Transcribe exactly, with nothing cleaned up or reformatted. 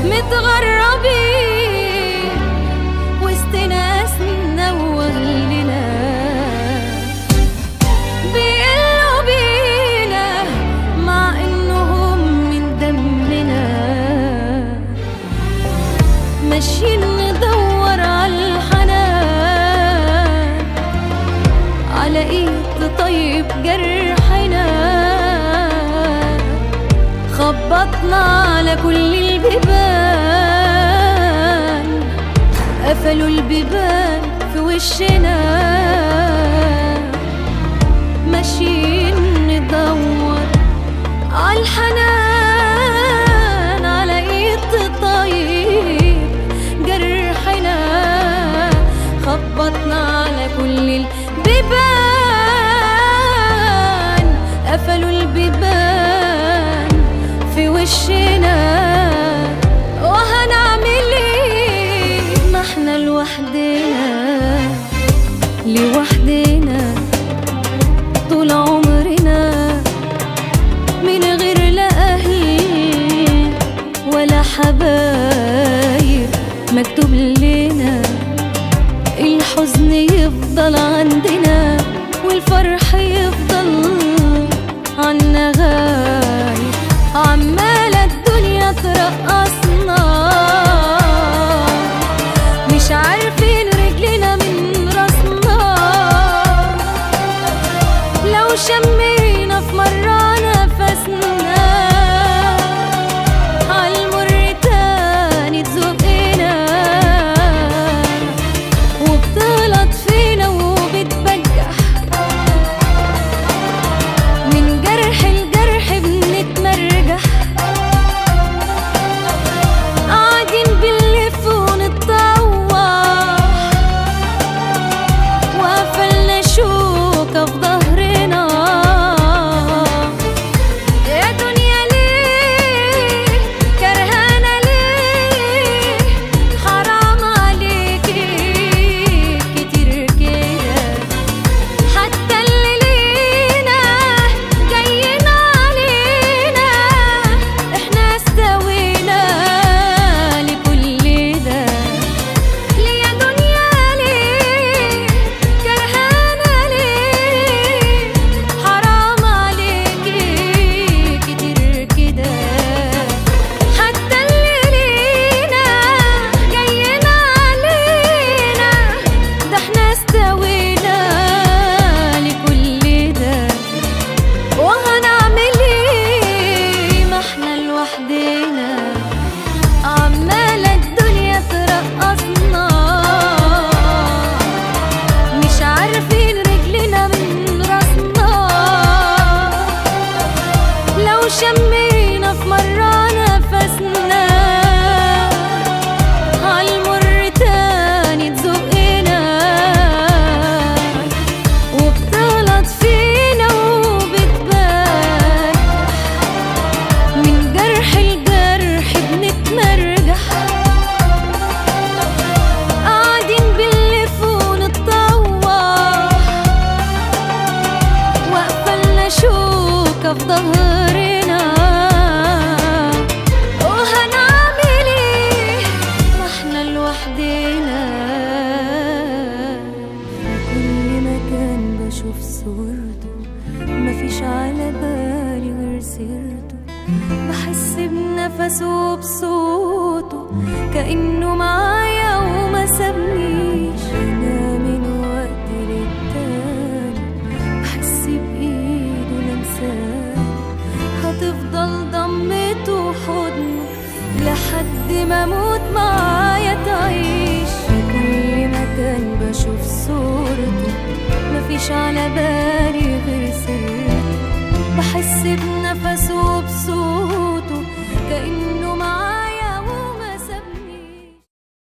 متغربين وسط ناسنا واهلنا، بيقلوا بينا مع انهم من دمنا، ماشيين ندور عالحنان على ايد تطيب جرحنا، خبطنا على كل البيبان، قفلوا البيبان في وشنا، ماشيين ندور عالحنان على ايد تطيب جرحنا، خبطنا على كل البيبان، قفلوا البيبان في وشنا، وهنعمل ايه ما احنا لوحدنا لوحدنا طول عمرنا، من غير لا اهل ولا حبايب مكتوب لنا، الحزن يفضل عندنا والفرح يفضل عنا غايب، عمالة الدنيا ترقصنا، مش عارفين رجلنا من راسنا، لو شمينا في مرة نفسنا عالمر تاني تزقنا، وبتغلط فينا وبتبجح، من جرح الجرح بنتمرجح، قاعدين بنلف ونتطوح، وقفلنا شوكة في ظهرنا، يا دنيا ليه كرهانة ليه، حرام عليكي كتير كده، حتى اللي لينا جايين علينا، احنا استوينا لكل ده، ليه يا دنيا ليه كرهانة ليه، حرام عليكي كتير كده، حتى اللي لينا جايين علينا، ده احنا استوينا لكل ده، وهنعمل ايه ما احنا لوحدنا، عمالة الدنيا ترقصنا، مش عارفين رجلنا من راسنا، لو شمينا في مرة نفسنا عالمر تاني تزقنا، وبتغلط فينا وبتبان، من جرح الجرح بنتمرجح، قاعدين بنلف ونتطوح، وقفلنا شوكة في ظهرنا، وهنعمل ايه ما احنا لوحدنا، كل مكان بشوف صورته، مفيش على بالي غير سيرته، بحس بنفسه وبصوته كأنه معايا وما سابنيش، انا من وقت للتاني بحس بإيده لمساني، هتفضل ضمته وحضنه لحد ما اموت معايا تعيش، في كل مكان بشوف صورته، مفيش على بالي